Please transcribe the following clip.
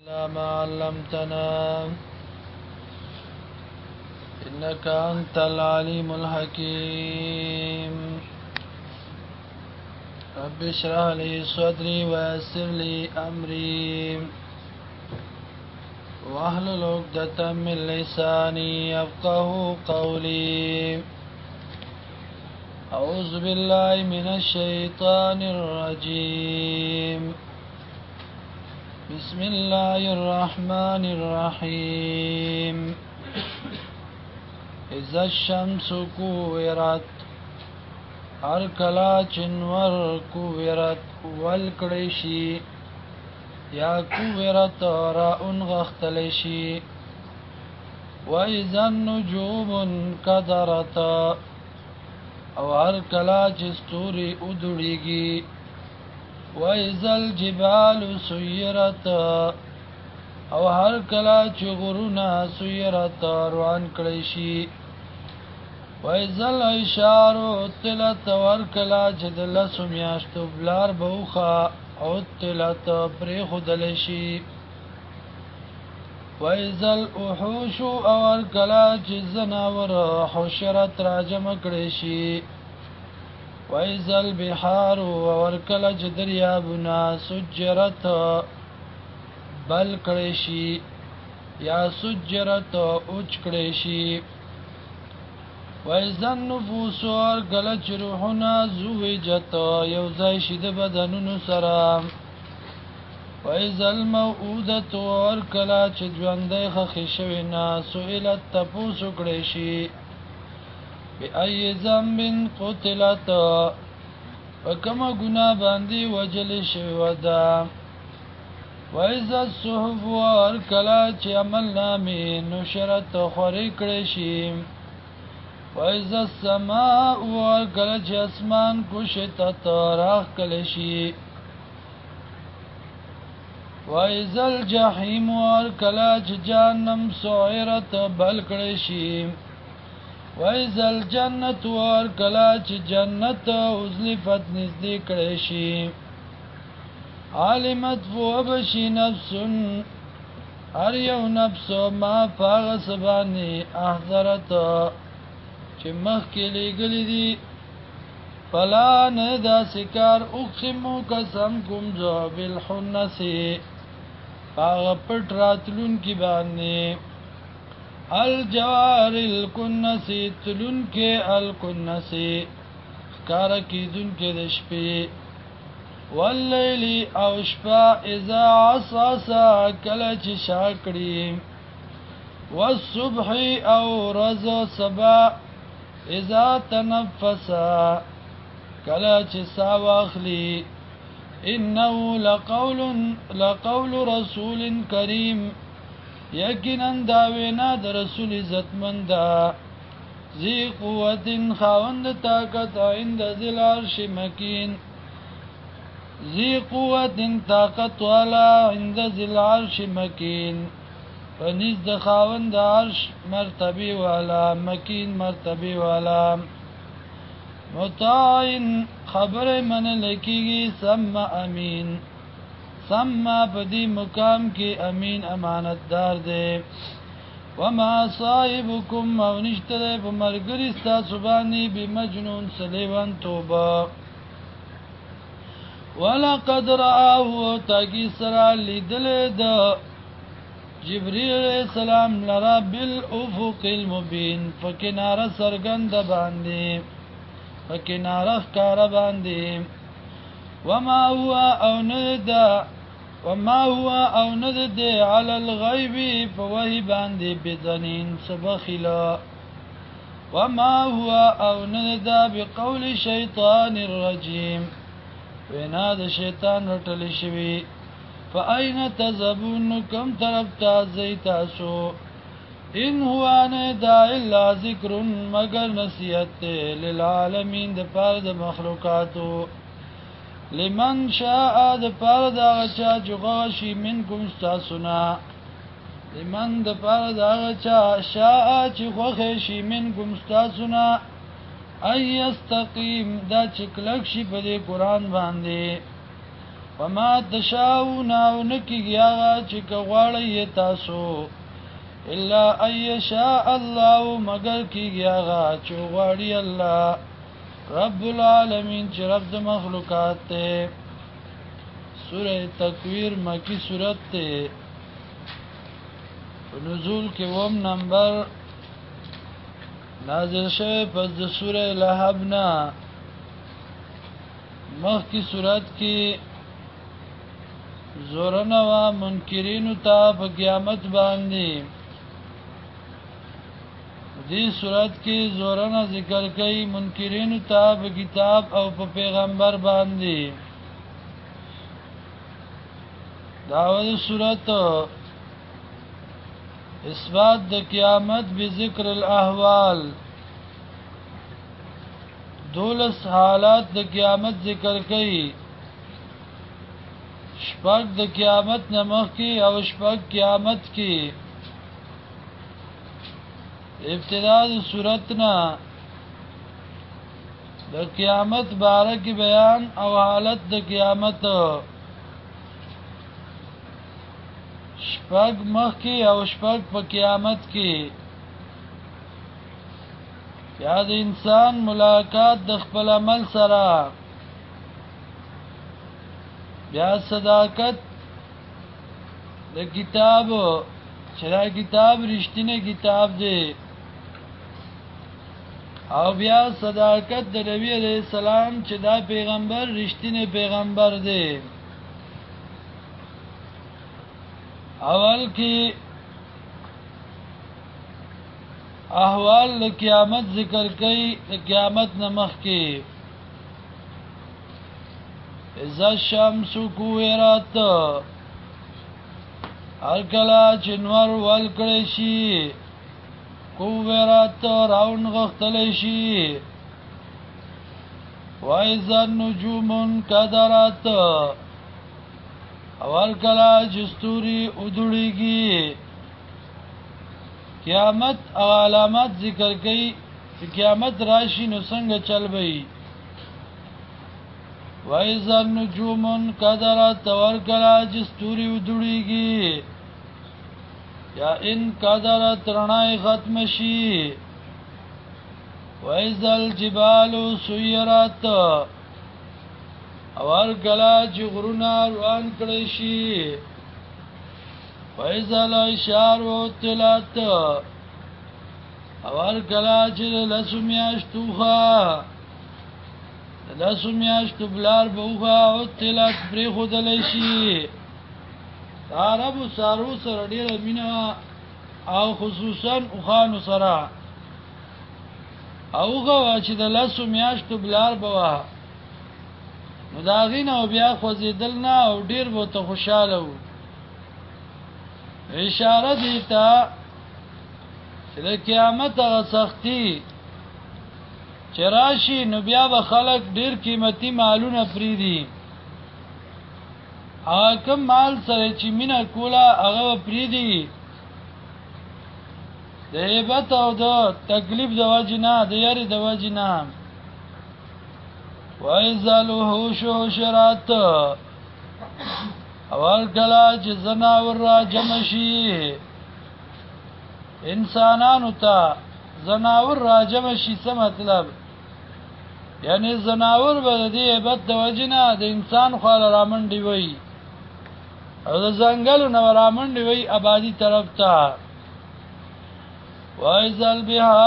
لا ما علمتنا إنك أنت العليم الحكيم رب اشرح لي صدري ويسر لي أمري واحلل عقدة من لساني يفقهوا قولي أعوذ بالله من الشيطان الرجيم بسم الله الرحمن الرحيم إذا الشمس كورت هر کلا چنور کورت والکڑشی یا کورت را انغختلشی وإذا النجوم انکدرت او هر کلا چستوری ادڑیگی وإذا الجبال سيرت او هر کلا چې غرونه سيرت روان کړي شي وإذا العشار طلت ور کلا چې د لسو میاشتو بلار بوخه او طلت پرې خودل شي وإذا الوحوش او هر کلا چې زناور حشرت راجم کړي شي وإذا البحار ورکل جدریابنا سجرت بل کړشی یا سجرت اوچ کړشی وإذا النفوس ورکل روحنا زوجت یوزای شید بدنونو سره وإذا الموءودة ورکل چې ژوندې خخې شوی نه سئلت تپوسو کړشی بأي ذنب قتلت وكما گناه باندې وجل شوی ودا وإذا الصحف ورکلا چې عمل نامې نشرت خوري کړي شي وإذا السماء ورکلا چې اسمان کوشتت راخ کړي شي وإذا الجحيم ورکلا چې جهنم سعرت بل کړي شي وإذا الجنة ورکلا چې جنت ازلفت نزدې کړي شي عالمت وبشي نفس هر یو نفس ما فاغ سبانی احضرت چې مخکې لګلې دي فلا نه دا سکار اقسمو قسم کوم ذو بالحنس فاغ پټ راتلون کی باندې الجوار الکنسی تلون کے الکنسی کارا کی دن کے دشپی واللیلی او شپا اذا عصاصا کلچ شاکڑی والصبح او رز سبا اذا تنفسا کلچ ساواخلی انہو لقول رسول کریم یقینا دا وینا د رسول عزتمند ذی قوت خاوند طاقت عند ذل عرش مکین ذی قوت طاقت والا عند ذل عرش مکین پنځ د خاوند عرش مرتبه والا مکین مرتبه والا مطاع خبر من لکیږي سم امین سما بدی مقام کی امین امانتدار دے وما صاحبکم او نشتره بمرگری ستا سبانی بمجنون سلیوان توبا ولقد رآهو تاکی سرا لیدل دا جبریل علیہ السلام لرا بالافق المبین فکنار سرگند باندی فکنار اخکار باندی وما هو او ندا وما هو او ند على الغيب فوهي باندې بذنين سبخلا وما هو او ند بقول شيطان الرجيم وینا د شیطان رټل شوی فاين تذهبون كم طرف تاسو ان هو ندا الا ذکر مگر نصیحت للعالمین د پاره د مخلوقاتو لمن شاء د پاره دا چا جوغاشي منکم استاسنا لمن د پاره دا چا شاء چې خوخه شي منکم استاسنا اي استقيم دا چې کلک شي په دې قران باندې وما تشاؤون ونکیږي هغه چې غواړی تاسو الا ايشاء الله مگر کیږي هغه چې غواړي الله رب العالمین چې رب د مخلوقات ته. سورہ تکویر مکی سورت ته نزول کې وم نمبر نازل شوه پس د سورہ لهب نا مخ کی سورت کې زورنا وا منکرین ته په قیامت باندې دې سورت کې زورنا ذکر کوي منکرین ته په کتاب او په پیغمبر باندې. داود سورت اثبات د قیامت بذکر الاحوال دولس حالات د قیامت ذکر کړي شپږ د قیامت نمخ کی او شپږ قیامت کی. ابتدا د سورتنا د قیامت باره کی بیان او حالت د قیامت شپږ مخ کی او شپږ په قیامت کی. یا د انسان ملاقات د خپل عمل سره بیا صداقت د کتاب چې دا کتاب رښتینی کتاب دی او بیا صداقت د نبی علیہ السلام چې دا پیغمبر رښتینی پیغمبر دی. اول کی احوال د قیامت ذکر کړي د قیامت نمخ کې اذا الشمس کوورت هر کله چې نور ول کړي شي کوورت راون غختل شي وایذا النجوم انکدرت اول کله چې ستوري ودړيږي. قیامت او علامات ذکر کړي چې قیامت راشي نو څنګه چل وي. وایذا النجوم انکدرت اول کله چې ستوري ودړيږي یا انکدرت رڼای ختم شي. وایذا الجبال سيرت اول کله چې غرونه روان کړي شي. وایذا الاشار طلعت اول کله چې لسو میاشتو بلار بوخه او طلعت پرې خودلی شي. عربو سارو سره ډیره مینه او خصوصا اوخانو سره اوغه چې د لسو میاشتو بلار بوه نو دا غینه او بیا خوځیدل نه او ډیر بو ته خوشاله وو. اشاره دی ته چې د قیامت هغه سختی چې راشي نو بیا به خلک ډیر قیمتي مالونه پریدي. هغه کوم مال سره چې مینا کوله هغه پریدي د هیبت او د تکلیف د وجنه د یاري د وجنه. وایذا الوحوش حشرت اول کله چې زناور را جمع شي انسانانو ته زناور را جمع شي څه مطلب یعنی زناور به د هیبت د وجنه د انسان خو رامنډي وي او د ځنګلو نو رامنډي وي آبادی طرف ته. وایذا البحار